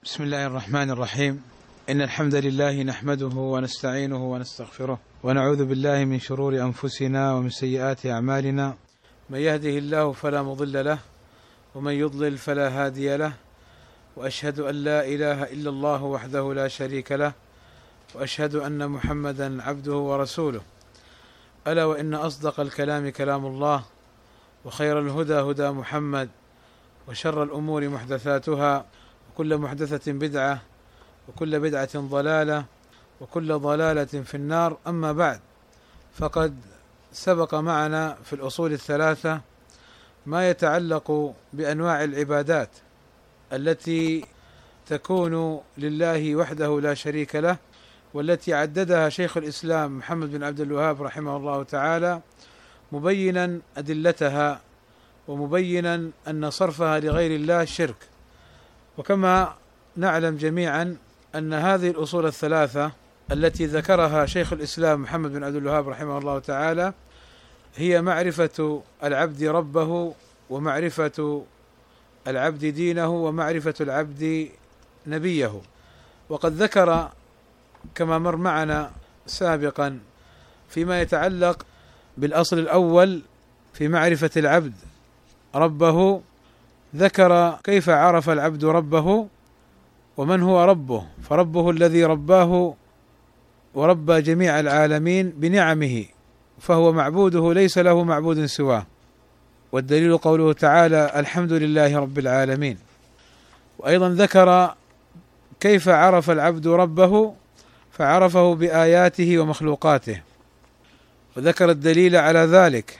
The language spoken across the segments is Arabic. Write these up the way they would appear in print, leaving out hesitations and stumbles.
بسم الله الرحمن الرحيم. إن الحمد لله نحمده ونستعينه ونستغفره ونعوذ بالله من شرور أنفسنا ومن سيئات أعمالنا، من يهده الله فلا مضل له ومن يضلل فلا هادي له، وأشهد أن لا إله إلا الله وحده لا شريك له، وأشهد أن محمدا عبده ورسوله. ألا وإن أصدق الكلام كلام الله، وخير الهدى هدى محمد، وشر الأمور محدثاتها، وكل محدثة بدعة، وكل بدعة ضلالة، وكل ضلالة في النار. أما بعد، فقد سبق معنا في الأصول الثلاثة ما يتعلق بأنواع العبادات التي تكون لله وحده لا شريك له، والتي عددها شيخ الإسلام محمد بن عبد الوهاب رحمه الله تعالى، مبينا أدلتها ومبينا أن صرفها لغير الله شرك. وكما نعلم جميعا أن هذه الأصول الثلاثة التي ذكرها شيخ الإسلام محمد بن عبد الوهاب رحمه الله تعالى هي معرفة العبد ربه، ومعرفة العبد دينه، ومعرفة العبد نبيه. وقد ذكر كما مر معنا سابقا فيما يتعلق بالأصل الأول في معرفة العبد ربه، ذكر كيف عرف العبد ربه ومن هو ربه، فربه الذي رباه وربى جميع العالمين بنعمه، فهو معبوده ليس له معبود سواه، والدليل قوله تعالى: الحمد لله رب العالمين. وأيضا ذكر كيف عرف العبد ربه، فعرفه بآياته ومخلوقاته، وذكر الدليل على ذلك،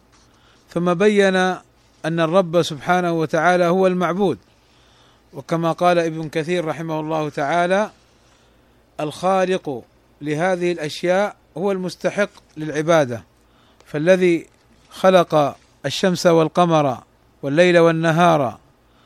ثم بين أن الرب سبحانه وتعالى هو المعبود، وكما قال ابن كثير رحمه الله تعالى: الخالق لهذه الأشياء هو المستحق للعبادة، فالذي خلق الشمس والقمر والليل والنهار،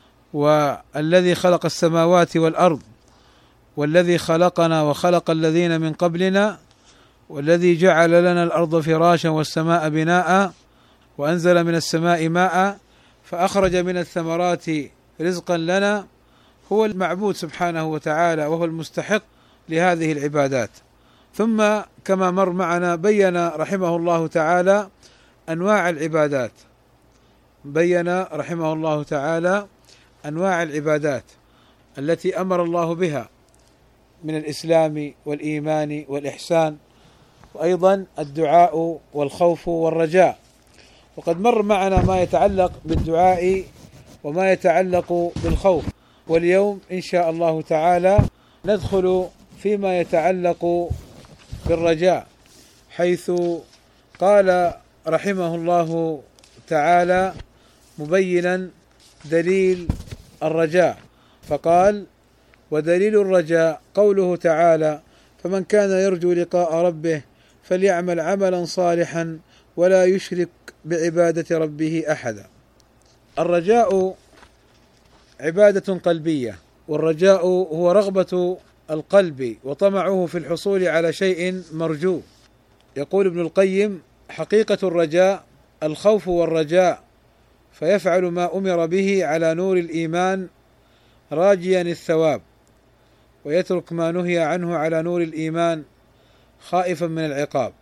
والذي خلق السماوات والأرض، والذي خلقنا وخلق الذين من قبلنا، والذي جعل لنا الأرض فراشا والسماء بناء، وأنزل من السماء ماء فأخرج من الثمرات رزقا لنا، هو المعبود سبحانه وتعالى، وهو المستحق لهذه العبادات. ثم كما مر معنا بين رحمه الله تعالى أنواع العبادات، بين رحمه الله تعالى أنواع العبادات التي أمر الله بها من الإسلام والإيمان والإحسان، وأيضا الدعاء والخوف والرجاء. وقد مر معنا ما يتعلق بالدعاء وما يتعلق بالخوف، واليوم إن شاء الله تعالى ندخل فيما يتعلق بالرجاء، حيث قال رحمه الله تعالى مبينا دليل الرجاء، فقال: ودليل الرجاء قوله تعالى: فمن كان يرجو لقاء ربه فليعمل عملا صالحا ولا يشرك بعبادة ربه أحدا. الرجاء عبادة قلبية، والرجاء هو رغبة القلب وطمعه في الحصول على شيء مرجو. يقول ابن القيم: حقيقة الرجاء الخوف والرجاء، فيفعل ما أمر به على نور الإيمان راجيا الثواب، ويترك ما نهي عنه على نور الإيمان خائفا من العقاب.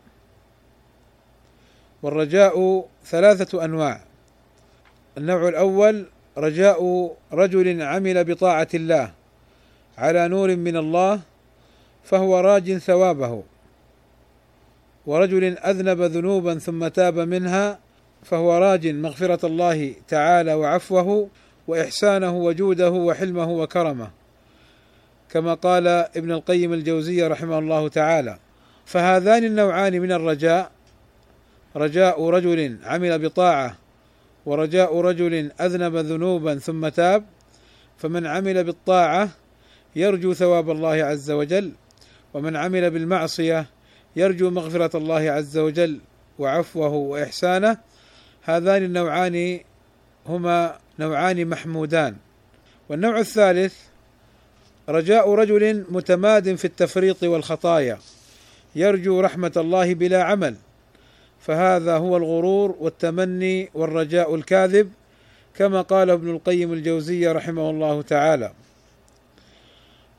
والرجاء ثلاثة أنواع: النوع الأول رجاء رجل عمل بطاعة الله على نور من الله فهو راج ثوابه، ورجل أذنب ذنوبا ثم تاب منها فهو راج مغفرة الله تعالى وعفوه وإحسانه وجوده وحلمه وكرمه، كما قال ابن القيم الجوزية رحمه الله تعالى. فهذان النوعان من الرجاء، رجاء رجل عمل بطاعة ورجاء رجل أذنب ذنوبا ثم تاب، فمن عمل بالطاعة يرجو ثواب الله عز وجل، ومن عمل بالمعصية يرجو مغفرة الله عز وجل وعفوه وإحسانه. هذان النوعان هما نوعان محمودان. والنوع الثالث رجاء رجل متماد في التفريط والخطايا يرجو رحمة الله بلا عمل، فهذا هو الغرور والتمني والرجاء الكاذب، كما قال ابن القيم الجوزية رحمه الله تعالى.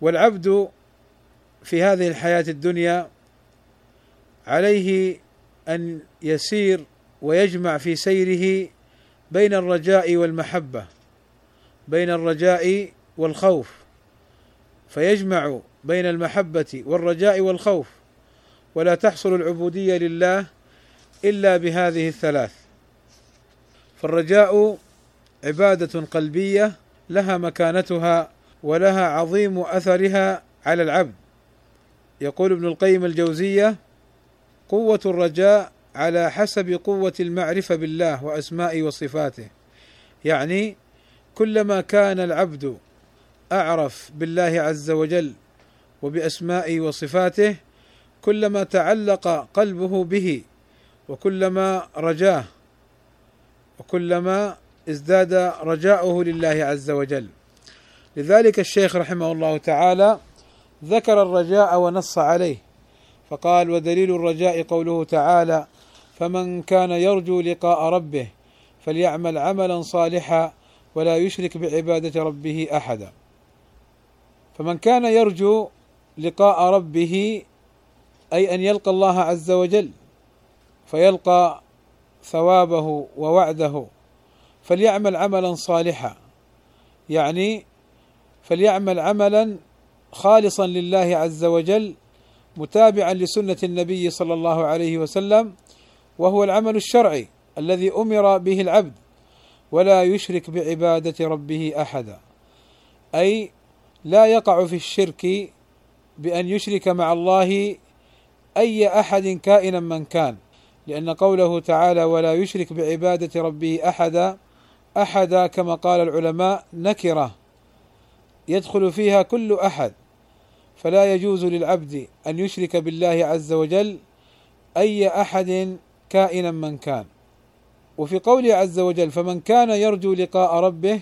والعبد في هذه الحياة الدنيا عليه أن يسير ويجمع في سيره بين الرجاء والمحبة، بين الرجاء والخوف، فيجمع بين المحبة والرجاء والخوف، ولا تحصل العبودية لله إلا بهذه الثلاث. فالرجاء عبادة قلبية لها مكانتها ولها عظيم أثرها على العبد. يقول ابن القيم الجوزية: قوة الرجاء على حسب قوة المعرفة بالله وأسمائه وصفاته، يعني كلما كان العبد أعرف بالله عز وجل وبأسمائه وصفاته كلما تعلق قلبه به، وكلما رجاه، وكلما ازداد رجاؤه لله عز وجل. لذلك الشيخ رحمه الله تعالى ذكر الرجاء ونص عليه فقال: ودليل الرجاء قوله تعالى: فمن كان يرجو لقاء ربه فليعمل عملا صالحا ولا يشرك بعبادة ربه أحدا. فمن كان يرجو لقاء ربه أي أن يلقى الله عز وجل فيلقى ثوابه ووعده، فليعمل عملا صالحا، يعني فليعمل عملا خالصا لله عز وجل متابعا لسنة النبي صلى الله عليه وسلم، وهو العمل الشرعي الذي أمر به العبد، ولا يشرك بعبادة ربه أحدا، أي لا يقع في الشرك بأن يشرك مع الله أي أحد كائنا من كان، لأن قوله تعالى: ولا يشرك بعبادة ربه أحدا كما قال العلماء نكرة يدخل فيها كل أحد، فلا يجوز للعبد أن يشرك بالله عز وجل أي أحد كائنا من كان. وفي قوله عز وجل: فمن كان يرجو لقاء ربه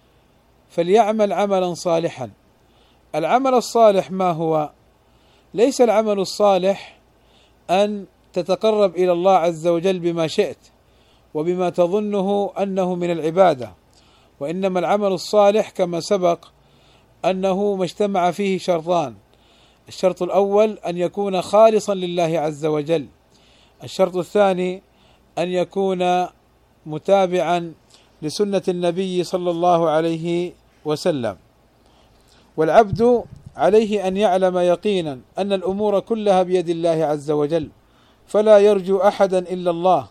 فليعمل عملا صالحا. العمل الصالح ما هو؟ ليس العمل الصالح أن تتقرب إلى الله عز وجل بما شئت وبما تظنه أنه من العبادة، وإنما العمل الصالح كما سبق أنه ما اجتمع فيه شرطان: الشرط الأول أن يكون خالصا لله عز وجل، الشرط الثاني أن يكون متابعا لسنة النبي صلى الله عليه وسلم. والعبد عليه أن يعلم يقينا أن الأمور كلها بيد الله عز وجل، فلا يرجو أحدا إلا الله،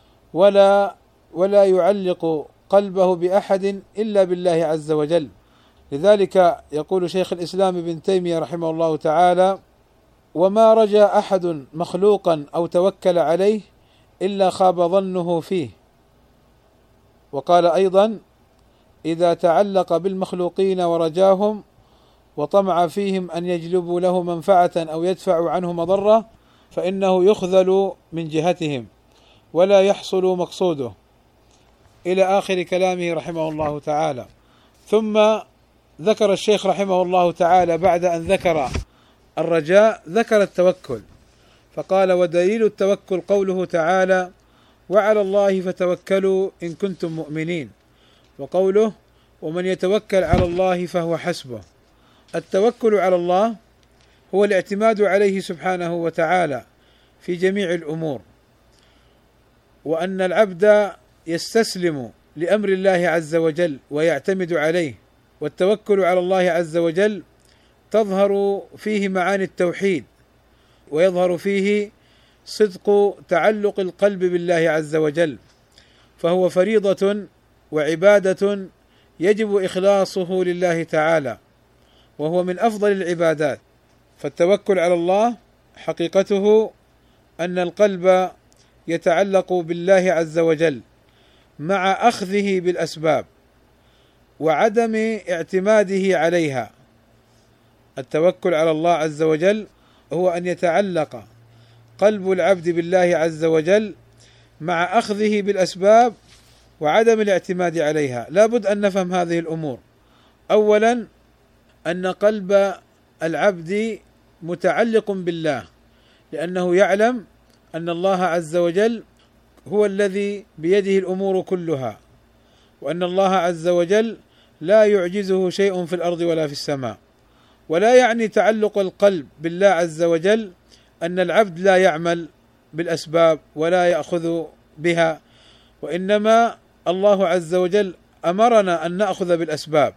ولا يعلق قلبه بأحد إلا بالله عز وجل. لذلك يقول شيخ الإسلام ابن تيمية رحمه الله تعالى: وما رجا أحد مخلوقا أو توكل عليه إلا خاب ظنه فيه. وقال أيضا: إذا تعلق بالمخلوقين ورجاهم وطمع فيهم أن يجلبوا له منفعة أو يدفعوا عنه مضرة فإنه يخذل من جهتهم ولا يحصل مقصوده، إلى آخر كلامه رحمه الله تعالى. ثم ذكر الشيخ رحمه الله تعالى بعد أن ذكر الرجاء ذكر التوكل، فقال: ودليل التوكل قوله تعالى: وعلى الله فتوكلوا إن كنتم مؤمنين، وقوله: ومن يتوكل على الله فهو حسبه. التوكل على الله هو الاعتماد عليه سبحانه وتعالى في جميع الأمور، وأن العبد يستسلم لأمر الله عز وجل ويعتمد عليه. والتوكل على الله عز وجل تظهر فيه معاني التوحيد، ويظهر فيه صدق تعلق القلب بالله عز وجل، فهو فريضة وعبادة يجب إخلاصه لله تعالى، وهو من أفضل العبادات. فالتوكل على الله حقيقته أن القلب يتعلق بالله عز وجل مع أخذه بالأسباب وعدم اعتماده عليها. التوكل على الله عز وجل هو أن يتعلق قلب العبد بالله عز وجل مع أخذه بالأسباب وعدم الاعتماد عليها. لا بد أن نفهم هذه الأمور. أولا، أن قلب العبد متعلق بالله، لأنه يعلم أن الله عز وجل هو الذي بيده الأمور كلها، وأن الله عز وجل لا يعجزه شيء في الأرض ولا في السماء، ولا يعني تعلق القلب بالله عز وجل أن العبد لا يعمل بالأسباب ولا يأخذ بها، وإنما الله عز وجل أمرنا أن نأخذ بالأسباب،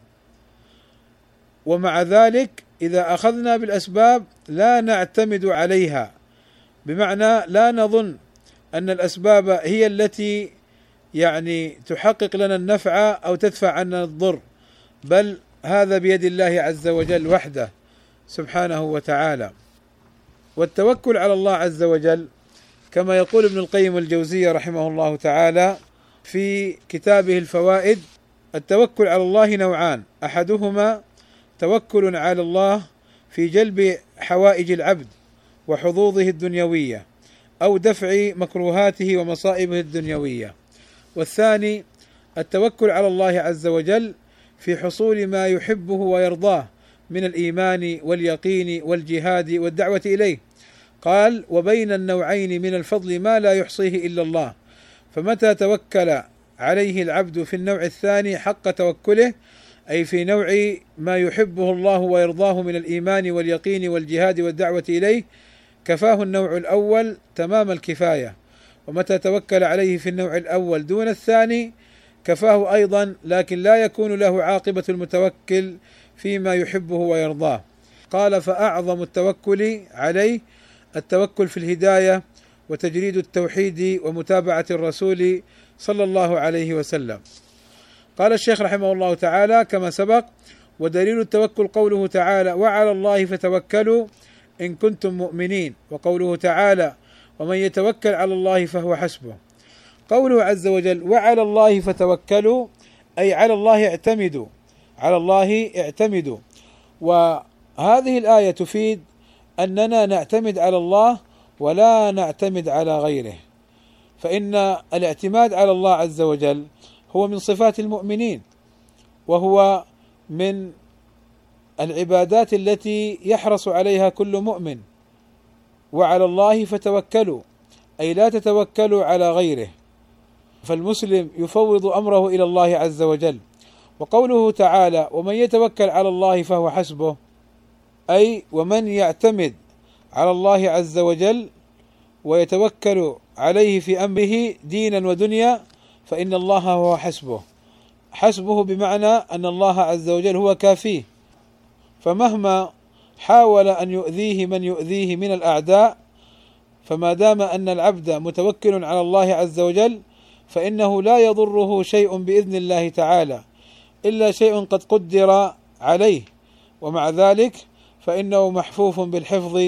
ومع ذلك إذا أخذنا بالأسباب لا نعتمد عليها، بمعنى لا نظن أن الأسباب هي التي يعني تحقق لنا النفع أو تدفع عنا الضر، بل هذا بيد الله عز وجل وحده سبحانه وتعالى. والتوكل على الله عز وجل كما يقول ابن القيم الجوزية رحمه الله تعالى في كتابه الفوائد: التوكل على الله نوعان، أحدهما توكل على الله في جلب حوائج العبد وحظوظه الدنيوية أو دفع مكروهاته ومصائبه الدنيوية، والثاني التوكل على الله عز وجل في حصول ما يحبه ويرضاه من الإيمان واليقين والجهاد والدعوة إليه. قال: وبين النوعين من الفضل ما لا يحصيه إلا الله، فمتى توكل عليه العبد في النوع الثاني حق توكله، أي في نوع ما يحبه الله ويرضاه من الإيمان واليقين والجهاد والدعوة إليه، كفاه النوع الأول تمام الكفاية، ومتى توكل عليه في النوع الأول دون الثاني كفاه أيضا، لكن لا يكون له عاقبة المتوكل فيما يحبه ويرضاه. قال: فأعظم التوكل عليه التوكل في الهداية وتجريد التوحيد ومتابعة الرسول صلى الله عليه وسلم. قال الشيخ رحمه الله تعالى كما سبق: ودليل التوكل قوله تعالى: وعلى الله فتوكلوا إن كنتم مؤمنين، وقوله تعالى: ومن يتوكل على الله فهو حسبه. قوله عز وجل: وعلى الله فتوكلوا، أي على الله اعتمدوا، على الله اعتمدوا. وهذه الآية تفيد أننا نعتمد على الله ولا نعتمد على غيره، فإن الاعتماد على الله عز وجل هو من صفات المؤمنين، وهو من العبادات التي يحرص عليها كل مؤمن. وعلى الله فتوكلوا، أي لا تتوكلوا على غيره، فالمسلم يفوض أمره إلى الله عز وجل. وقوله تعالى: ومن يتوكل على الله فهو حسبه، أي ومن يعتمد على الله عز وجل ويتوكل عليه في أمره دينا ودنيا فإن الله هو حسبه. حسبه بمعنى أن الله عز وجل هو كافيه، فمهما حاول أن يؤذيه من يؤذيه من الأعداء، فما دام أن العبد متوكل على الله عز وجل فإنه لا يضره شيء بإذن الله تعالى إلا شيء قد قدر عليه، ومع ذلك فإنه محفوف بالحفظ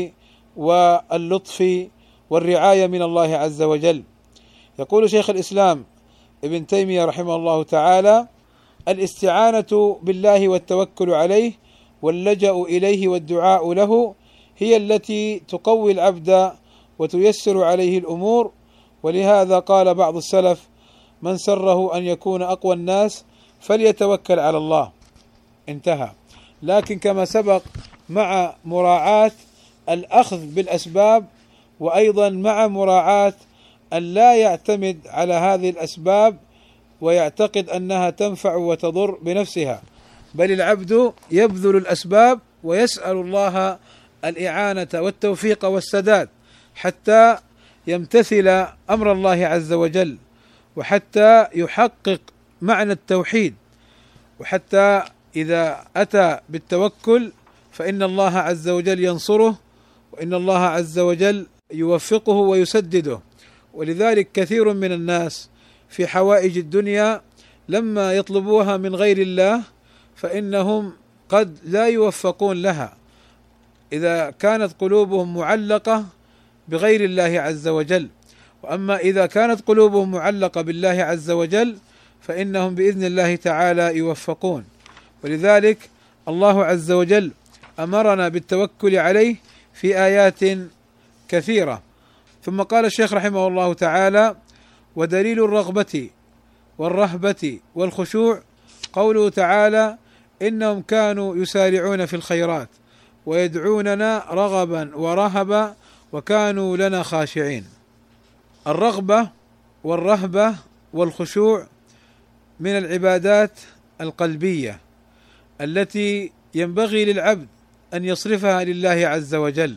واللطف والرعاية من الله عز وجل. يقول شيخ الإسلام ابن تيمية رحمه الله تعالى: الاستعانة بالله والتوكل عليه واللجأ إليه والدعاء له هي التي تقوي العبد وتيسر عليه الأمور، ولهذا قال بعض السلف: من سره أن يكون أقوى الناس فليتوكل على الله. انتهى. لكن كما سبق مع مراعاة الأخذ بالأسباب، وأيضا مع مراعاة أن لا يعتمد على هذه الأسباب ويعتقد أنها تنفع وتضر بنفسها، بل العبد يبذل الأسباب ويسأل الله الإعانة والتوفيق والسداد حتى يمتثل أمر الله عز وجل، وحتى يحقق معنى التوحيد، وحتى إذا أتى بالتوكل فإن الله عز وجل ينصره، وإن الله عز وجل يوفقه ويسدده. ولذلك كثير من الناس في حوائج الدنيا لما يطلبوها من غير الله فإنهم قد لا يوفقون لها إذا كانت قلوبهم معلقة بغير الله عز وجل، وأما إذا كانت قلوبهم معلقة بالله عز وجل فإنهم بإذن الله تعالى يوفقون. ولذلك الله عز وجل أمرنا بالتوكل عليه في آيات كثيرة. ثم قال الشيخ رحمه الله تعالى: ودليل الرغبة والرهبة والخشوع قوله تعالى: إنهم كانوا يسارعون في الخيرات ويدعوننا رغبا ورهبا وكانوا لنا خاشعين. الرغبة والرهبة والخشوع من العبادات القلبية التي ينبغي للعبد أن يصرفها لله عز وجل،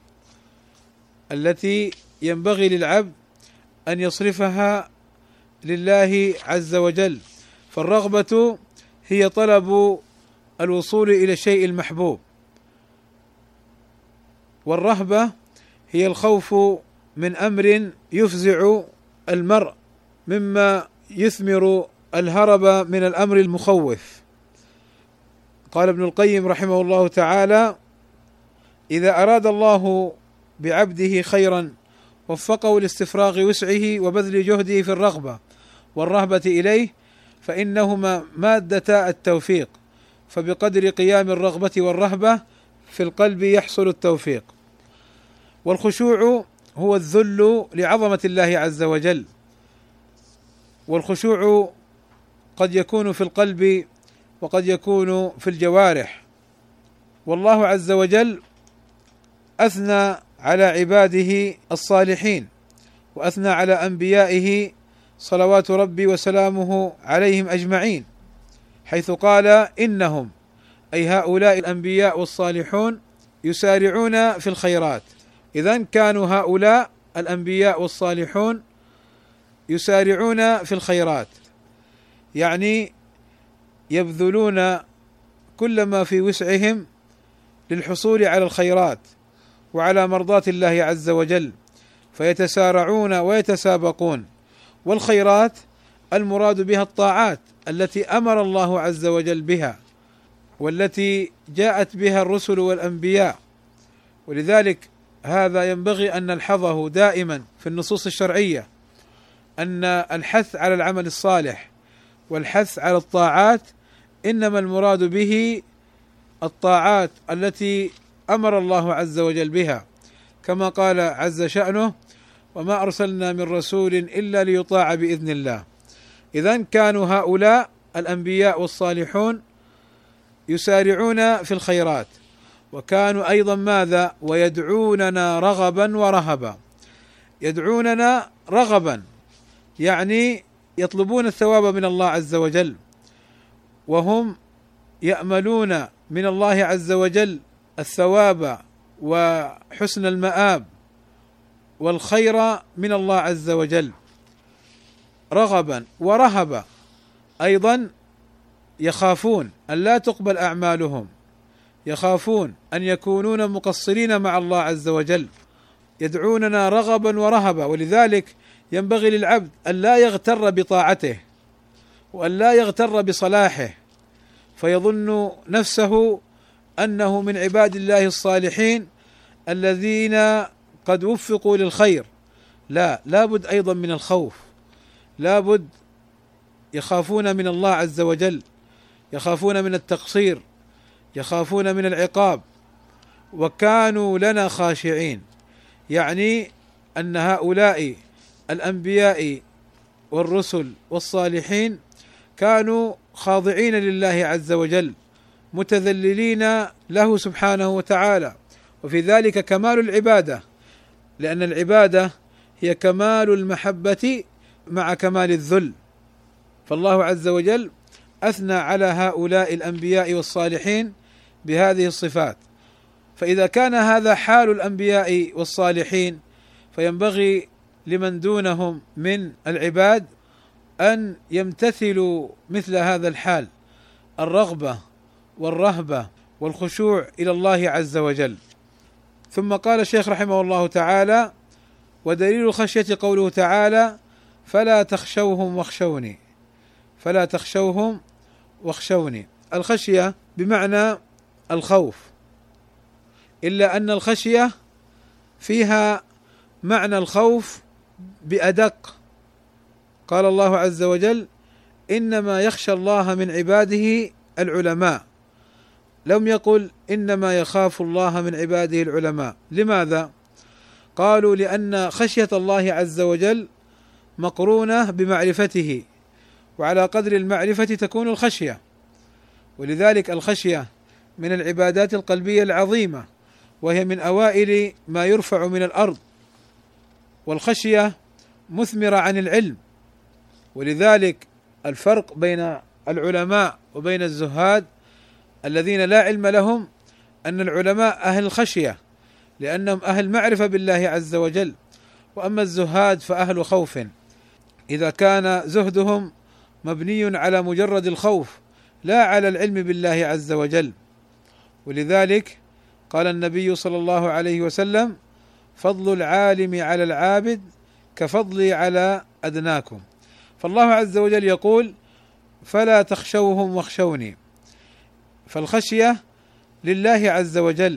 التي ينبغي للعبد أن يصرفها لله عز وجل. فالرغبة هي طلب الوصول إلى الشيء المحبوب، والرهبة هي الخوف من أمر يفزع المرء مما يثمر الهرب من الأمر المخوف. قال ابن القيم رحمه الله تعالى: إذا أراد الله بعبده خيرا وفقه لاستفراغ وسعه وبذل جهده في الرغبة والرهبة إليه، فإنهما مادتا التوفيق، فبقدر قيام الرغبة والرهبة في القلب يحصل التوفيق. والخشوع هو الذل لعظمة الله عز وجل، والخشوع قد يكون في القلب وقد يكون في الجوارح. والله عز وجل أثنى على عباده الصالحين، وأثنى على أنبيائه صلوات ربي وسلامه عليهم أجمعين، حيث قال: إنهم، أي هؤلاء الأنبياء والصالحون، يسارعون في الخيرات. إذن كانوا هؤلاء الأنبياء والصالحون يسارعون في الخيرات، يعني يبذلون كل ما في وسعهم للحصول على الخيرات وعلى مرضاة الله عز وجل، فيتسارعون ويتسابقون. والخيرات المراد بها الطاعات التي أمر الله عز وجل بها، والتي جاءت بها الرسل والأنبياء. ولذلك هذا ينبغي أن نلحظه دائما في النصوص الشرعية، أن الحث على العمل الصالح والحث على الطاعات إنما المراد به الطاعات التي أمر الله عز وجل بها، كما قال عز شأنه: وما أرسلنا من رسول إلا ليطاع بإذن الله. إذن كانوا هؤلاء الأنبياء والصالحون يسارعون في الخيرات، وكانوا أيضا ماذا؟ ويدعوننا رغبا ورهبا. يدعوننا رغبا يعني يطلبون الثواب من الله عز وجل، وهم يأملون من الله عز وجل الثواب وحسن المآب والخير من الله عز وجل. رغبا ورهبا أيضا يخافون أن لا تقبل أعمالهم، يخافون أن يكونون مقصرين مع الله عز وجل. يدعوننا رغبا ورهبا، ولذلك ينبغي للعبد أن لا يغتر بطاعته وأن لا يغتر بصلاحه فيظن نفسه أنه من عباد الله الصالحين الذين قد وفقوا للخير. لا بد أيضا من الخوف، لا بد يخافون من الله عز وجل، يخافون من التقصير، يخافون من العقاب. وكانوا لنا خاشعين، يعني أن هؤلاء الأنبياء والرسل والصالحين كانوا خاضعين لله عز وجل، متذللين له سبحانه وتعالى. وفي ذلك كمال العبادة، لأن العبادة هي كمال المحبة مع كمال الذل. فالله عز وجل أثنى على هؤلاء الأنبياء والصالحين بهذه الصفات. فإذا كان هذا حال الأنبياء والصالحين، فينبغي لمن دونهم من العباد أن يمتثلوا مثل هذا الحال، الرغبة والرهبة والخشوع إلى الله عز وجل. ثم قال الشيخ رحمه الله تعالى: ودليل الخشية قوله تعالى: فلا تخشوهم واخشوني. فلا تخشوهم واخشوني. الخشية بمعنى الخوف، إلا أن الخشية فيها معنى الخوف بأدق. قال الله عز وجل: إنما يخشى الله من عباده العلماء. لم يقل إنما يخاف الله من عباده العلماء. لماذا؟ قالوا لأن خشية الله عز وجل مقرونة بمعرفته، وعلى قدر المعرفة تكون الخشية. ولذلك الخشية من العبادات القلبية العظيمة، وهي من أوائل ما يرفع من الأرض، والخشية مثمرة عن العلم. ولذلك الفرق بين العلماء وبين الزهاد الذين لا علم لهم أن العلماء أهل الخشية لأنهم أهل معرفة بالله عز وجل، وأما الزهاد فأهل خوف، إذا كان زهدهم مبني على مجرد الخوف لا على العلم بالله عز وجل. ولذلك قال النبي صلى الله عليه وسلم: فضل العالم على العابد كفضلي على أدناكم. فالله عز وجل يقول: فلا تخشوهم واخشوني، فالخشية لله عز وجل،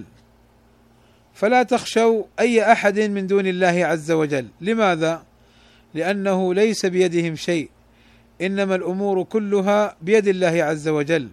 فلا تخشوا أي أحد من دون الله عز وجل. لماذا؟ لأنه ليس بيدهم شيء، إنما الأمور كلها بيد الله عز وجل.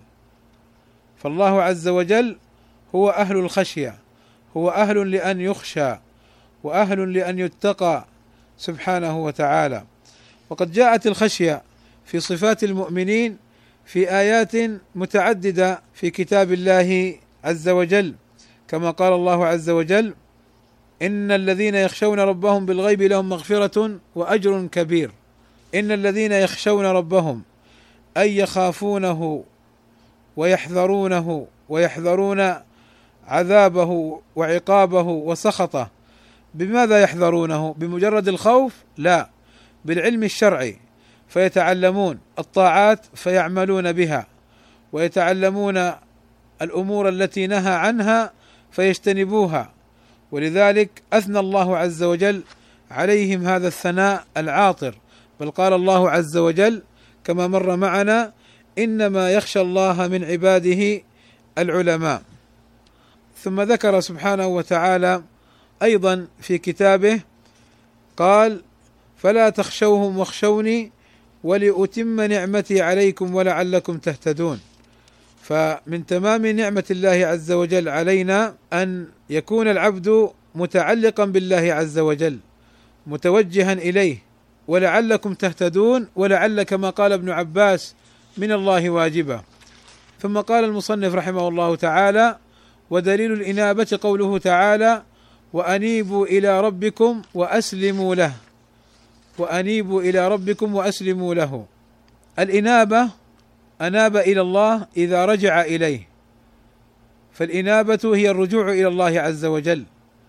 فالله عز وجل هو أهل الخشية، هو أهل لأن يخشى وأهل لأن يتقى سبحانه وتعالى. وقد جاءت الخشية في صفات المؤمنين في آيات متعددة في كتاب الله عز وجل، كما قال الله عز وجل: إن الذين يخشون ربهم بالغيب لهم مغفرة وأجر كبير. إن الذين يخشون ربهم أي يخافونه ويحذرونه ويحذرون عذابه وعقابه وسخطه. بماذا يحذرونه؟ بمجرد الخوف؟ لا، بالعلم الشرعي، فيتعلمون الطاعات فيعملون بها، ويتعلمون الأمور التي نهى عنها فيجتنبوها. ولذلك أثنى الله عز وجل عليهم هذا الثناء العاطر، بل قال الله عز وجل كما مر معنا: إنما يخشى الله من عباده العلماء. ثم ذكر سبحانه وتعالى أيضا في كتابه قال: فلا تخشوهم واخشوني ولأتم نعمتي عليكم ولعلكم تهتدون. فمن تمام نعمة الله عز وجل علينا أن يكون العبد متعلقا بالله عز وجل متوجها إليه، ولعلكم تهتدون، ولعل كما قال ابن عباس من الله واجبة. ثم قال المصنف رحمه الله تعالى: ودليل الإنابة قوله تعالى: وأنيبوا إلى ربكم وأسلموا له. وأنيبوا إلى ربكم وأسلموا له. الإنابة أناب إلى الله إذا رجع إليه، فالإنابة هي الرجوع إلى الله عز وجل،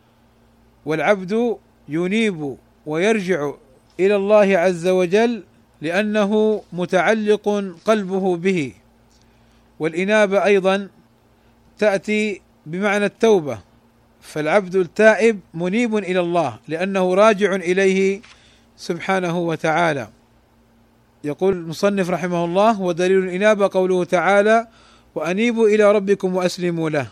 والعبد ينيب ويرجع إلى الله عز وجل لأنه متعلق قلبه به. والإنابة أيضا تأتي بمعنى التوبة، فالعبد التائب منيب إلى الله لأنه راجع إليه سبحانه وتعالى. يقول المصنف رحمه الله: ودليل الإنابة قوله تعالى: وأنيبوا إلى ربكم وأسلموا له.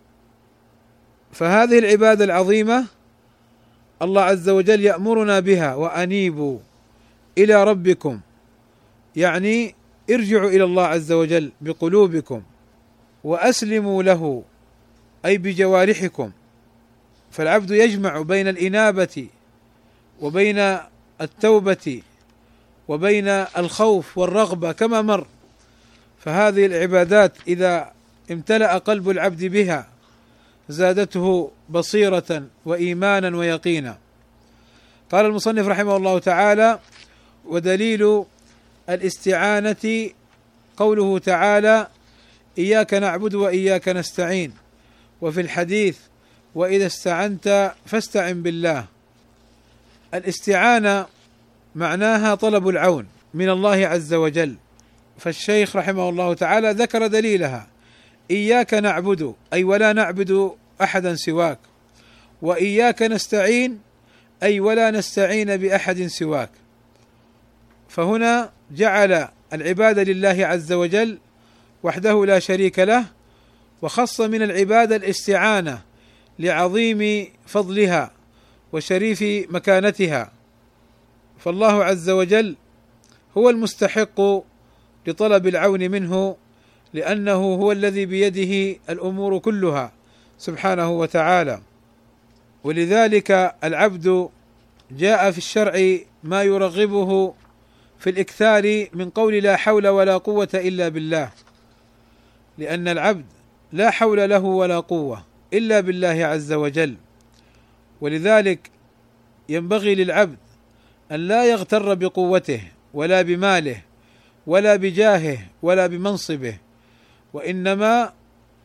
فهذه العبادة العظيمة الله عز وجل يأمرنا بها: وأنيبوا إلى ربكم، يعني ارجعوا إلى الله عز وجل بقلوبكم، وأسلموا له أي بجوارحكم. فالعبد يجمع بين الإنابة وبين التوبة وبين الخوف والرغبة كما مر. فهذه العبادات إذا امتلأ قلب العبد بها زادته بصيرة وإيمانا ويقينا. قال المصنف رحمه الله تعالى: ودليل الاستعانة قوله تعالى: إياك نعبد وإياك نستعين. وفي الحديث: وإذا استعنت فاستعن بالله. الاستعانة معناها طلب العون من الله عز وجل، فالشيخ رحمه الله تعالى ذكر دليلها: إياك نعبد أي ولا نعبد أحدا سواك، وإياك نستعين أي ولا نستعين بأحد سواك. فهنا جعل العبادة لله عز وجل وحده لا شريك له، وخص من العبادة الاستعانة لعظيم فضلها وشريف مكانتها. فالله عز وجل هو المستحق لطلب العون منه، لأنه هو الذي بيده الأمور كلها سبحانه وتعالى. ولذلك العبد جاء في الشرع ما يرغبه في الإكثار من قول لا حول ولا قوة إلا بالله، لأن العبد لا حول له ولا قوة إلا بالله عز وجل. ولذلك ينبغي للعبد أن لا يغتر بقوته ولا بماله ولا بجاهه ولا بمنصبه، وإنما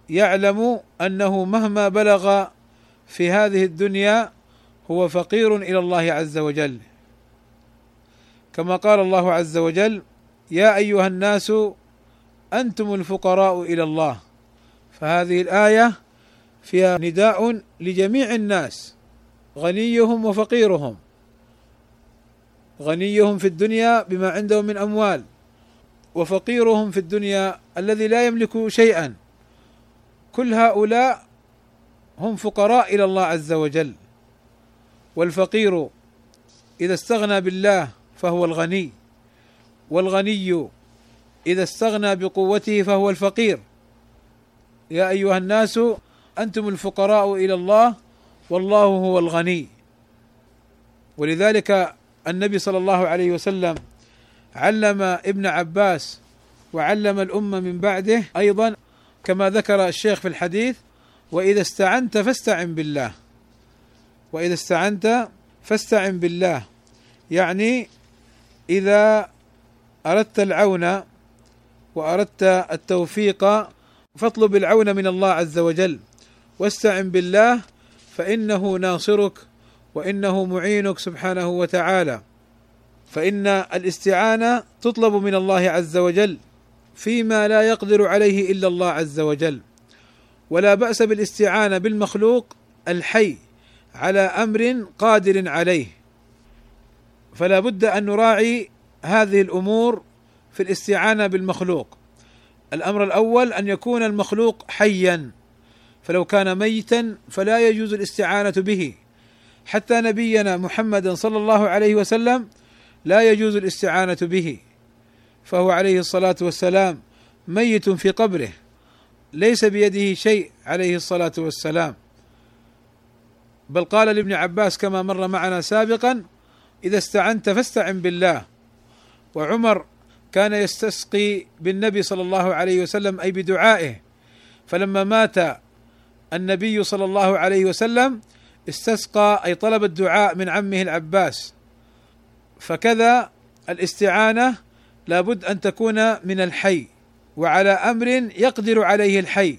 يعلم أنه مهما بلغ في هذه الدنيا هو فقير إلى الله عز وجل، كما قال الله عز وجل: يا أيها الناس أنتم الفقراء إلى الله. فهذه الآية فيها نداء لجميع الناس، غنيهم وفقيرهم، غنيهم في الدنيا بما عندهم من أموال، وفقيرهم في الدنيا الذي لا يملك شيئا. كل هؤلاء هم فقراء إلى الله عز وجل. والفقير إذا استغنى بالله فهو الغني، والغني إذا استغنى بقوته فهو الفقير. يا أيها الناس أنتم الفقراء إلى الله والله هو الغني. ولذلك النبي صلى الله عليه وسلم علم ابن عباس وعلم الأمة من بعده أيضا، كما ذكر الشيخ في الحديث: وإذا استعنت فاستعن بالله. وإذا استعنت فاستعن بالله، يعني إذا أردت العون وأردت التوفيق فاطلب العون من الله عز وجل، واستعن بالله فإنه ناصرك وإنه معينك سبحانه وتعالى. فإن الاستعانة تطلب من الله عز وجل فيما لا يقدر عليه إلا الله عز وجل. ولا بأس بالاستعانة بالمخلوق الحي على أمر قادر عليه، فلا بد أن نراعي هذه الأمور في الاستعانة بالمخلوق. الأمر الأول أن يكون المخلوق حيا، فلو كان ميتا فلا يجوز الاستعانة به. حتى نبينا محمد صلى الله عليه وسلم لا يجوز الاستعانة به، فهو عليه الصلاة والسلام ميت في قبره، ليس بيده شيء عليه الصلاة والسلام. بل قال لابن عباس كما مر معنا سابقا: إذا استعنت فاستعن بالله. وعمر كان يستسقي بالنبي صلى الله عليه وسلم أي بدعائه، فلما مات النبي صلى الله عليه وسلم استسقى أي طلب الدعاء من عمه العباس. فكذا الاستعانة لابد أن تكون من الحي وعلى أمر يقدر عليه الحي،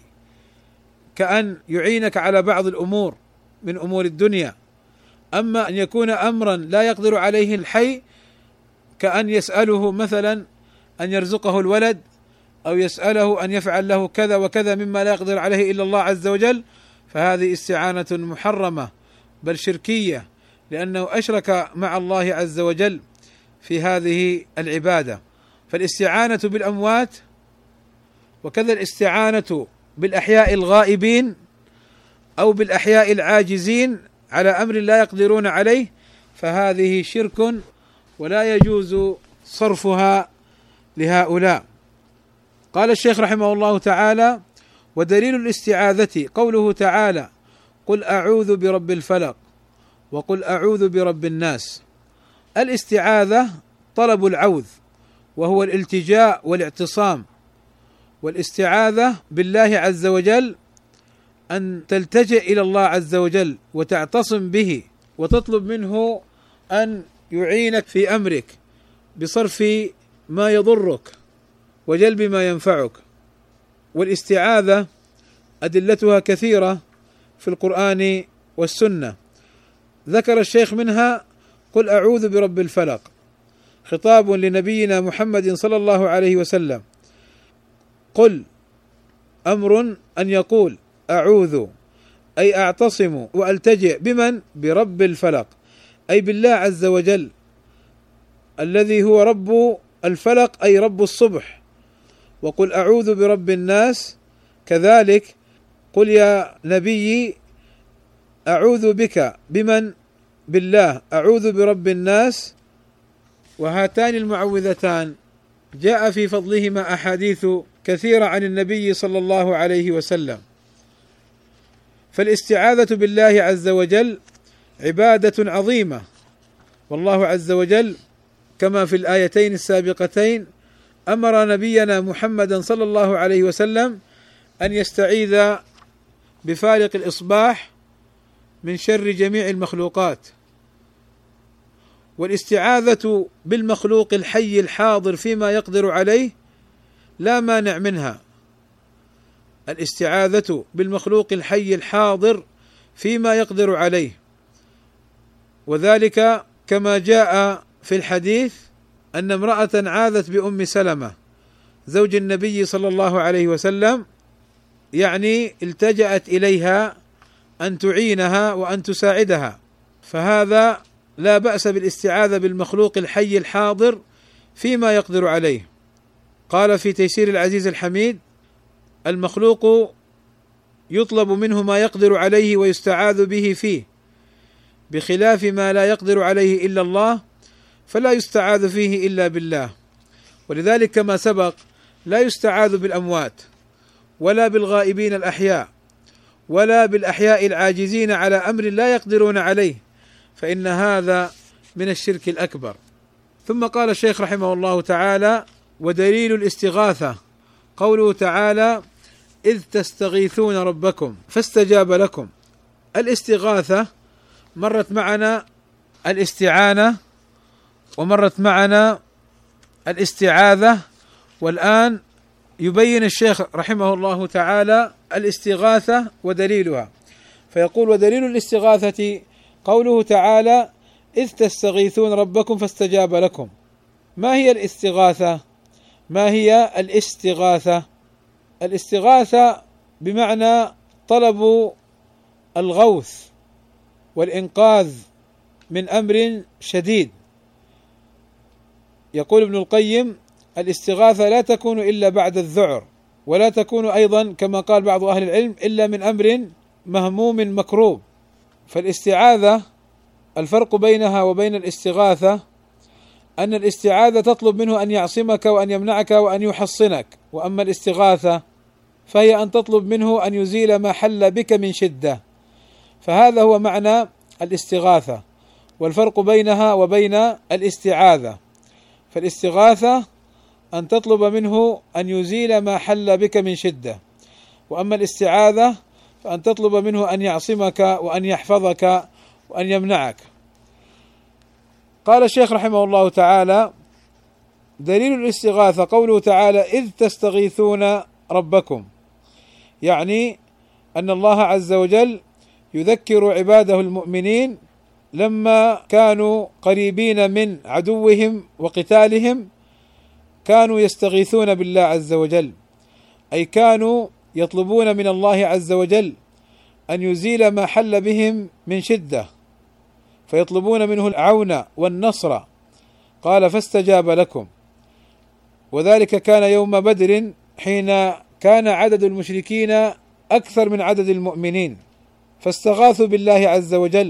كأن يعينك على بعض الأمور من أمور الدنيا. أما أن يكون أمرا لا يقدر عليه الحي، كأن يسأله مثلا أن يرزقه الولد، أو يسأله أن يفعل له كذا وكذا مما لا يقدر عليه إلا الله عز وجل، فهذه استعانة محرمة بل شركية، لأنه أشرك مع الله عز وجل في هذه العبادة. فالاستعانة بالأموات وكذا الاستعانة بالأحياء الغائبين أو بالأحياء العاجزين على أمر لا يقدرون عليه، فهذه شرك ولا يجوز صرفها لهؤلاء. قال الشيخ رحمه الله تعالى: ودليل الاستعاذة قوله تعالى: قل أعوذ برب الفلق وقل أعوذ برب الناس. الاستعاذة طلب العوذ، وهو الالتجاء والاعتصام. والاستعاذة بالله عز وجل أن تلتجئ إلى الله عز وجل وتعتصم به وتطلب منه أن يعينك في أمرك بصرف ما يضرك وجلب ما ينفعك. والاستعاذة أدلتها كثيرة في القرآن والسنة. ذكر الشيخ منها: قل أعوذ برب الفلق، خطاب لنبينا محمد صلى الله عليه وسلم. قل أمر أن يقول أعوذ، أي أعتصم وألتجئ بمن؟ برب الفلق، أي بالله عز وجل الذي هو رب الفلق أي رب الصبح. وقل أعوذ برب الناس كذلك، قل يا نبي أعوذ بك بمن؟ بالله، أعوذ برب الناس. وهاتان المعوذتان جاء في فضلهما أحاديث كثيرة عن النبي صلى الله عليه وسلم. فالاستعاذة بالله عز وجل عبادة عظيمة، والله عز وجل كما في الآيتين السابقتين أمر نبينا محمدا صلى الله عليه وسلم أن يستعيذ بفالق الإصباح من شر جميع المخلوقات. والاستعاذة بالمخلوق الحي الحاضر فيما يقدر عليه لا مانع منها، الاستعاذة بالمخلوق الحي الحاضر فيما يقدر عليه، وذلك كما جاء في الحديث أن امرأة عاذت بأم سلمة زوج النبي صلى الله عليه وسلم، يعني التجأت إليها أن تعينها وأن تساعدها، فهذا لا بأس بالاستعاذة بالمخلوق الحي الحاضر فيما يقدر عليه. قال في تيسير العزيز الحميد: المخلوق يطلب منه ما يقدر عليه ويستعاذ به فيه، بخلاف ما لا يقدر عليه إلا الله فلا يستعاذ فيه إلا بالله. ولذلك كما سبق لا يستعاذ بالأموات ولا بالغائبين الأحياء ولا بالأحياء العاجزين على أمر لا يقدرون عليه، فإن هذا من الشرك الأكبر. ثم قال الشيخ رحمه الله تعالى: ودليل الاستغاثة قوله تعالى: إذ تستغيثون ربكم فاستجاب لكم. الاستغاثة مرت معنا الاستعانة ومرت معنا الاستعاذة، والآن يبين الشيخ رحمه الله تعالى الاستغاثة ودليلها، فيقول: ودليل الاستغاثة قوله تعالى: إذ تستغيثون ربكم فاستجاب لكم. ما هي الاستغاثة؟ ما هي الاستغاثة؟ الاستغاثة بمعنى طلب الغوث والإنقاذ من أمر شديد. يقول ابن القيم: الاستغاثة لا تكون إلا بعد الذعر، ولا تكون أيضا كما قال بعض أهل العلم إلا من أمر مهموم مكروب. فالاستعاذة الفرق بينها وبين الاستغاثة أن الاستعاذة تطلب منه أن يعصمك وأن يمنعك وأن يحصنك، وأما الاستغاثة فهي أن تطلب منه أن يزيل ما حل بك من شدة. فهذا هو معنى الاستغاثة، والفرق بينها وبين الاستعاذة: فالاستغاثة أن تطلب منه أن يزيل ما حل بك من شدة، وأما الاستعاذة فأن تطلب منه أن يعصمك وأن يحفظك وأن يمنعك. قال الشيخ رحمه الله تعالى: دليل الاستغاثة قوله تعالى: إذ تستغيثون ربكم، يعني أن الله عز وجل يذكر عباده المؤمنين لما كانوا قريبين من عدوهم وقتالهم كانوا يستغيثون بالله عز وجل، أي كانوا يطلبون من الله عز وجل أن يزيل ما حل بهم من شدة، فيطلبون منه العون والنصر. قال: فاستجاب لكم. وذلك كان يوم بدر حين كان عدد المشركين أكثر من عدد المؤمنين، فاستغاثوا بالله عز وجل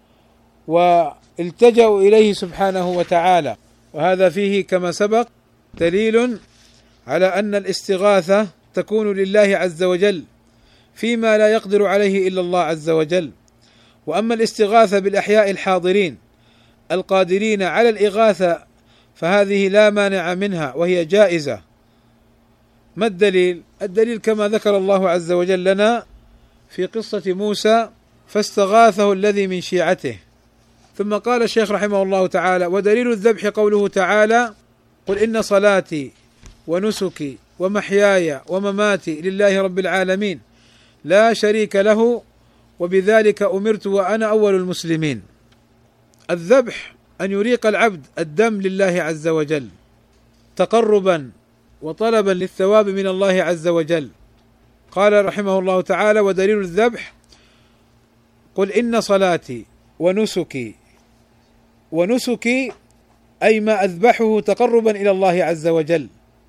والتجأوا إليه سبحانه وتعالى. وهذا فيه كما سبق دليل على أن الاستغاثة تكون لله عز وجل فيما لا يقدر عليه إلا الله عز وجل. وأما الاستغاثة بالأحياء الحاضرين القادرين على الإغاثة فهذه لا مانع منها وهي جائزة. ما الدليل؟ الدليل كما ذكر الله عز وجل لنا في قصة موسى: فاستغاثه الذي من شيعته. ثم قال الشيخ رحمه الله تعالى: ودليل الذبح قوله تعالى: قل إن صلاتي ونسكي ومحياي ومماتي لله رب العالمين لا شريك له وبذلك أمرت وأنا أول المسلمين. الذبح أن يريق العبد الدم لله عز وجل تقربا وطلبا للثواب من الله عز وجل. قال رحمه الله تعالى: ودليل الذبح قل إن صلاتي ونسكي، ونسكي أي ما أذبحه تقربا إلى الله عز وجل،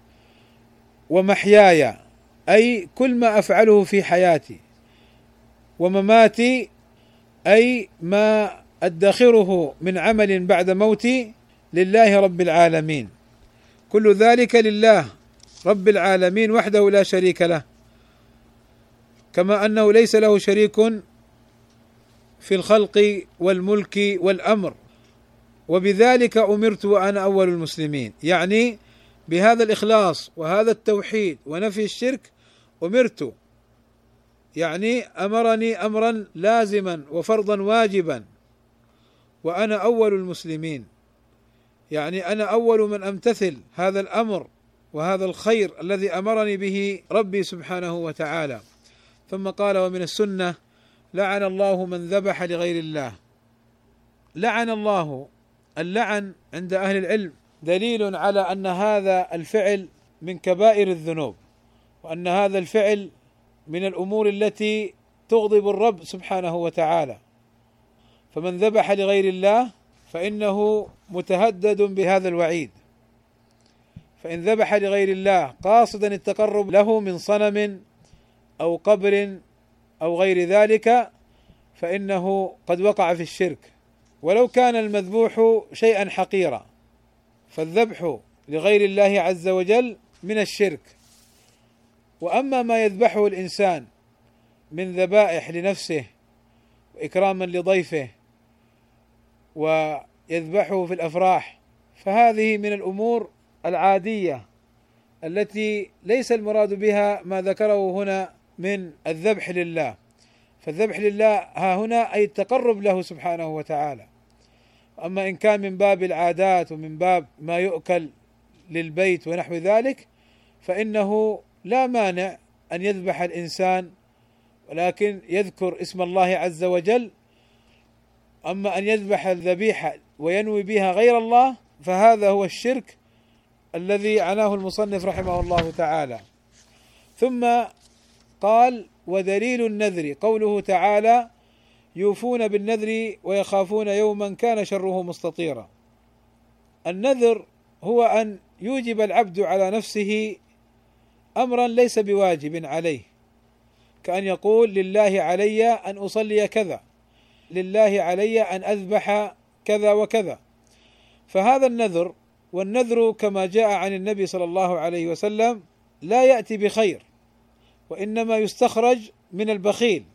ومحياي أي كل ما أفعله في حياتي، ومماتي أي ما أدخره من عمل بعد موتي لله رب العالمين. كل ذلك لله رب العالمين وحده لا شريك له، كما أنه ليس له شريك في الخلق والملك والأمر. وبذلك أمرت وأنا أول المسلمين، يعني بهذا الإخلاص وهذا التوحيد ونفي الشرك أمرت، يعني أمرني أمرا لازما وفرضا واجبا، وأنا أول المسلمين، يعني أنا أول من أمتثل هذا الأمر وهذا الخير الذي أمرني به ربي سبحانه وتعالى. ثم قال: ومن السنة لعن الله من ذبح لغير الله. لعن الله، اللعن عند أهل العلم دليل على أن هذا الفعل من كبائر الذنوب، وأن هذا الفعل من الأمور التي تغضب الرب سبحانه وتعالى. فمن ذبح لغير الله فإنه متهدد بهذا الوعيد. فإن ذبح لغير الله قاصدا التقرب له من صنم أو قبر أو غير ذلك فإنه قد وقع في الشرك، ولو كان المذبوح شيئا حقيرا. فالذبح لغير الله عز وجل من الشرك. وأما ما يذبحه الإنسان من ذبائح لنفسه وإكراما لضيفه ويذبحه في الأفراح، فهذه من الأمور العادية التي ليس المراد بها ما ذكره هنا من الذبح لله. فالذبح لله ها هنا أي التقرب له سبحانه وتعالى. أما إن كان من باب العادات ومن باب ما يؤكل للبيت ونحو ذلك فإنه لا مانع أن يذبح الإنسان، ولكن يذكر اسم الله عز وجل. أما أن يذبح الذبيحة وينوي بها غير الله فهذا هو الشرك الذي عناه المصنف رحمه الله تعالى. ثم قال: ودليل النذر قوله تعالى: يوفون بالنذر ويخافون يوما كان شره مستطيرا. النذر هو أن يوجب العبد على نفسه أمرا ليس بواجب عليه، كأن يقول: لله علي أن أصلي كذا، لله علي أن أذبح كذا وكذا. فهذا النذر، والنذر كما جاء عن النبي صلى الله عليه وسلم لا يأتي بخير، وإنما يستخرج من البخيل.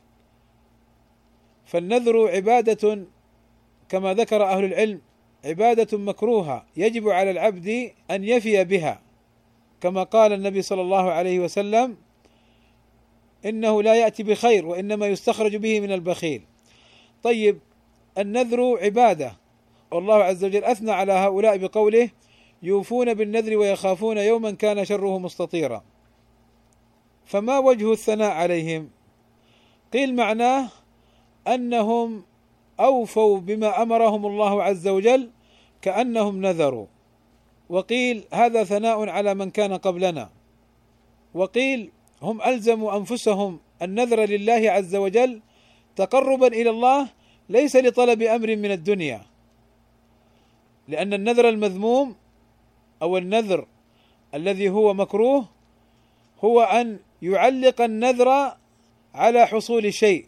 فالنذر عبادة كما ذكر أهل العلم عبادة مكروهة يجب على العبد أن يفي بها، كما قال النبي صلى الله عليه وسلم: إنه لا يأتي بخير وإنما يستخرج به من البخيل. طيب، النذر عبادة، والله عز وجل أثنى على هؤلاء بقوله: يوفون بالنذر ويخافون يوما كان شره مستطيرا. فما وجه الثناء عليهم؟ قيل معناه أنهم أوفوا بما أمرهم الله عز وجل كأنهم نذروا، وقيل هذا ثناء على من كان قبلنا، وقيل هم ألزموا أنفسهم النذر لله عز وجل تقربا إلى الله ليس لطلب أمر من الدنيا، لأن النذر المذموم أو النذر الذي هو مكروه هو أن يعلق النذر على حصول شيء،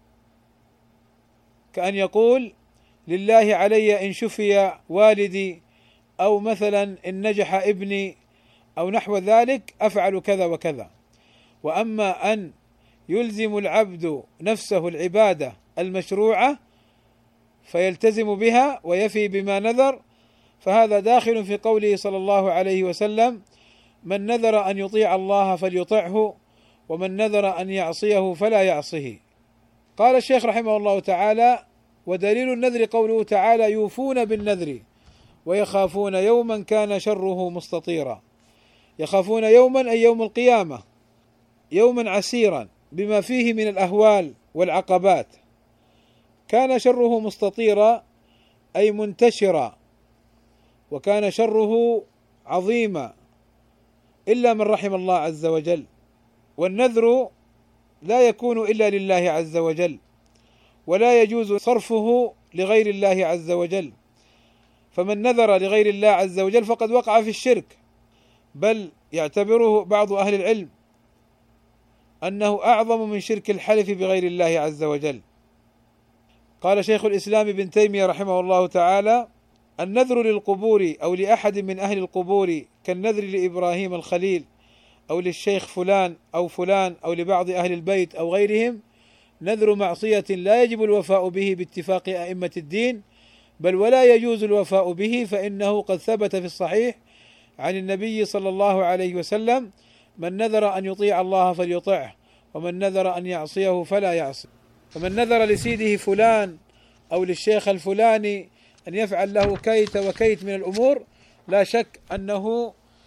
كأن يقول: لله علي إن شفي والدي، أو مثلا إن نجح ابني، أو نحو ذلك أفعل كذا وكذا. وأما أن يلزم العبد نفسه العبادة المشروعة فيلتزم بها ويفي بما نذر، فهذا داخل في قوله صلى الله عليه وسلم: من نذر أن يطيع الله فليطعه، ومن نذر أن يعصيه فلا يعصه. قال الشيخ رحمه الله تعالى: ودليل النذر قوله تعالى: يوفون بالنذر ويخافون يوما كان شره مستطيرا. يخافون يوما أي يوم القيامة، يوما عسيرا بما فيه من الأهوال والعقبات. كان شره مستطيرا أي منتشرا، وكان شره عظيما إلا من رحم الله عز وجل. والنذر لا يكون إلا لله عز وجل، ولا يجوز صرفه لغير الله عز وجل. فمن نذر لغير الله عز وجل فقد وقع في الشرك، بل يعتبره بعض أهل العلم أنه أعظم من شرك الحلف بغير الله عز وجل. قال شيخ الإسلام ابن تيمية رحمه الله تعالى: النذر للقبور أو لأحد من أهل القبور كالنذر لإبراهيم الخليل أو للشيخ فلان أو فلان أو لبعض أهل البيت أو غيرهم نذر معصية لا يجب الوفاء به باتفاق أئمة الدين، بل ولا يجوز الوفاء به، فإنه قد ثبت في الصحيح عن النبي صلى الله عليه وسلم: من نذر أن يطيع الله فليطعه، ومن نذر أن يعصيه فلا يعصي. فمن نذر لسيده فلان أو للشيخ الفلاني أن يفعل له كيت وكيت من الأمور، لا شك أنه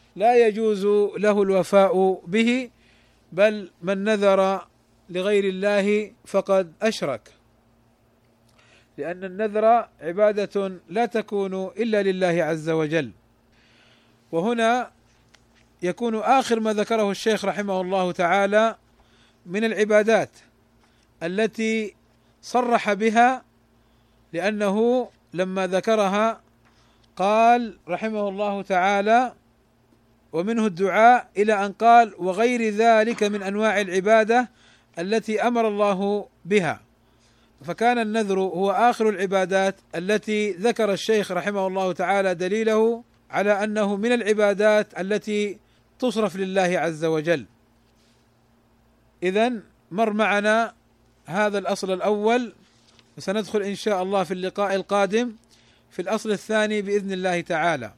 لا يجوز له الوفاء به، بل من نذر لغير الله فقد أشرك، لأن النذر عبادة لا تكون إلا لله عز وجل. وهنا يكون آخر ما ذكره الشيخ رحمه الله تعالى من العبادات التي صرح بها، لأنه لما ذكرها قال رحمه الله تعالى: ومنه الدعاء، إلى أن قال: وغير ذلك من أنواع العبادة التي أمر الله بها. فكان النذر هو آخر العبادات التي ذكر الشيخ رحمه الله تعالى دليله على أنه من العبادات التي تصرف لله عز وجل. إذن مر معنا هذا الأصل الأول، وسندخل إن شاء الله في اللقاء القادم في الأصل الثاني بإذن الله تعالى.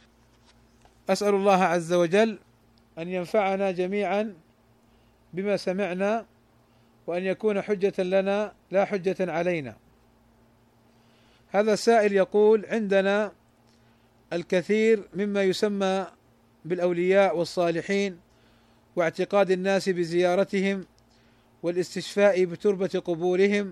أسأل الله عز وجل أن ينفعنا جميعا بما سمعنا، وأن يكون حجة لنا لا حجة علينا. هذا السائل يقول: عندنا الكثير مما يسمى بالأولياء والصالحين، واعتقاد الناس بزيارتهم والاستشفاء بتربة قبورهم،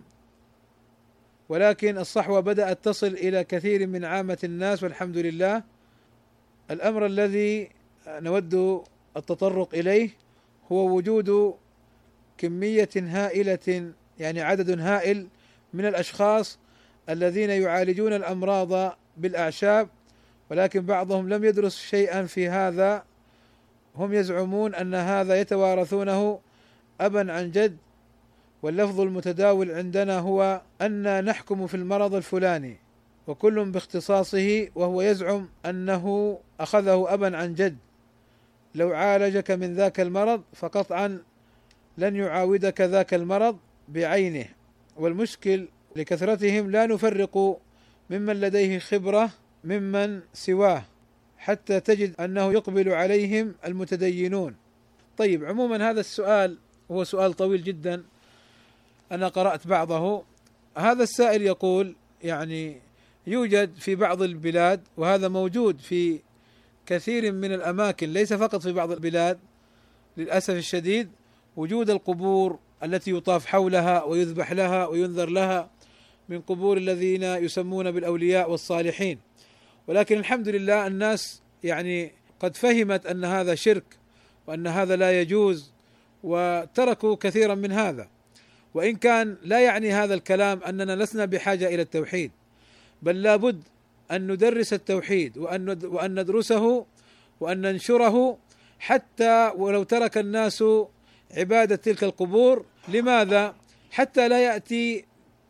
ولكن الصحوة بدأت تصل إلى كثير من عامة الناس والحمد لله. الأمر الذي نود التطرق إليه هو وجود كمية هائلة، يعني عدد هائل من الأشخاص الذين يعالجون الأمراض بالأعشاب، ولكن بعضهم لم يدرس شيئا في هذا. هم يزعمون أن هذا يتوارثونه أبا عن جد، واللفظ المتداول عندنا هو أن نحكم في المرض الفلاني وكل باختصاصه، وهو يزعم أنه أخذه أبا عن جد، لو عالجك من ذاك المرض فقطعا لن يعاودك ذاك المرض بعينه. والمشكل لكثرتهم لا نفرق ممن لديه خبرة ممن سواه، حتى تجد أنه يقبل عليهم المتدينون. طيب، عموما هذا السؤال هو سؤال طويل جدا، أنا قرأت بعضه. هذا السائل يقول: يعني يوجد في بعض البلاد، وهذا موجود في كثير من الأماكن ليس فقط في بعض البلاد للأسف الشديد، وجود القبور التي يطاف حولها ويذبح لها وينذر لها من قبور الذين يسمون بالأولياء والصالحين. ولكن الحمد لله الناس يعني قد فهمت أن هذا شرك وأن هذا لا يجوز، وتركوا كثيرا من هذا. وإن كان لا يعني هذا الكلام أننا لسنا بحاجة إلى التوحيد، بل لابد أن ندرس التوحيد وأن ندرسه وأن ننشره، حتى ولو ترك الناس عبادة تلك القبور. لماذا؟ حتى لا يأتي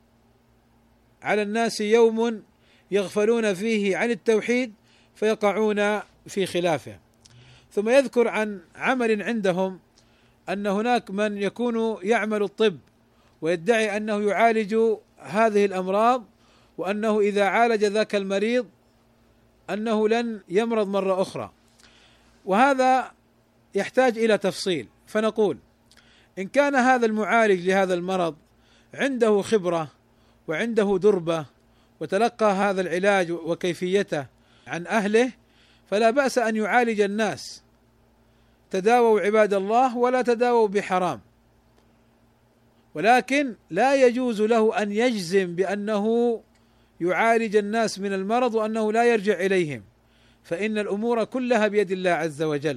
على الناس يوم يغفلون فيه عن التوحيد فيقعون في خلافه. ثم يذكر عن عمل عندهم أن هناك من يكون يعمل الطب ويدعي أنه يعالج هذه الأمراض، وأنه إذا عالج ذاك المريض أنه لن يمرض مرة أخرى، وهذا يحتاج إلى تفصيل. فنقول: إن كان هذا المعالج لهذا المرض عنده خبرة وعنده دربة وتلقى هذا العلاج وكيفيته عن أهله، فلا بأس أن يعالج الناس. تداووا عباد الله ولا تداووا بحرام، ولكن لا يجوز له أن يجزم بأنه يعالج الناس من المرض وأنه لا يرجع إليهم، فإن الأمور كلها بيد الله عز وجل.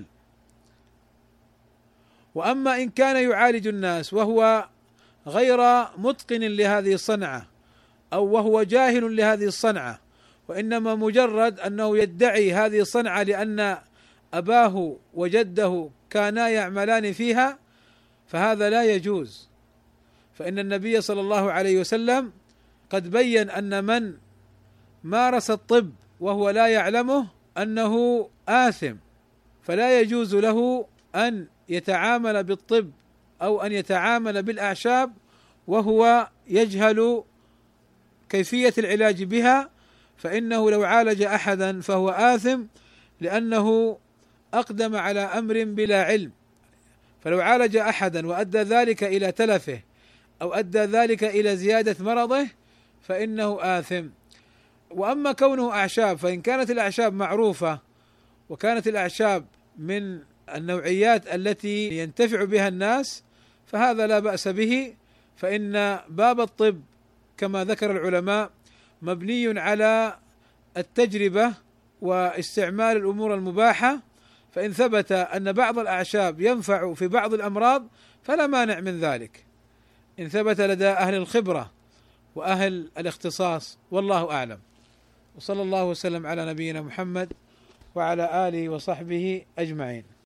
وأما إن كان يعالج الناس وهو غير متقن لهذه الصنعة، أو وهو جاهل لهذه الصنعة، وإنما مجرد أنه يدعي هذه الصنعة لأن أباه وجده كانا يعملان فيها، فهذا لا يجوز. فإن النبي صلى الله عليه وسلم قد بين أن من مارس الطب وهو لا يعلمه أنه آثم، فلا يجوز له أن يتعامل بالطب أو أن يتعامل بالأعشاب وهو يجهل كيفية العلاج بها، فإنه لو عالج أحدا فهو آثم، لأنه أقدم على أمر بلا علم. فلو عالج أحدا وأدى ذلك إلى تلفه أو أدى ذلك إلى زيادة مرضه فإنه آثم. وأما كونه أعشاب، فإن كانت الأعشاب معروفة وكانت الأعشاب من النوعيات التي ينتفع بها الناس فهذا لا بأس به، فإن باب الطب كما ذكر العلماء مبني على التجربة واستعمال الأمور المباحة، فإن ثبت أن بعض الأعشاب ينفع في بعض الأمراض فلا مانع من ذلك، إن ثبت لدى أهل الخبرة وأهل الاختصاص، والله أعلم. وصلى الله وسلم على نبينا محمد وعلى آله وصحبه أجمعين.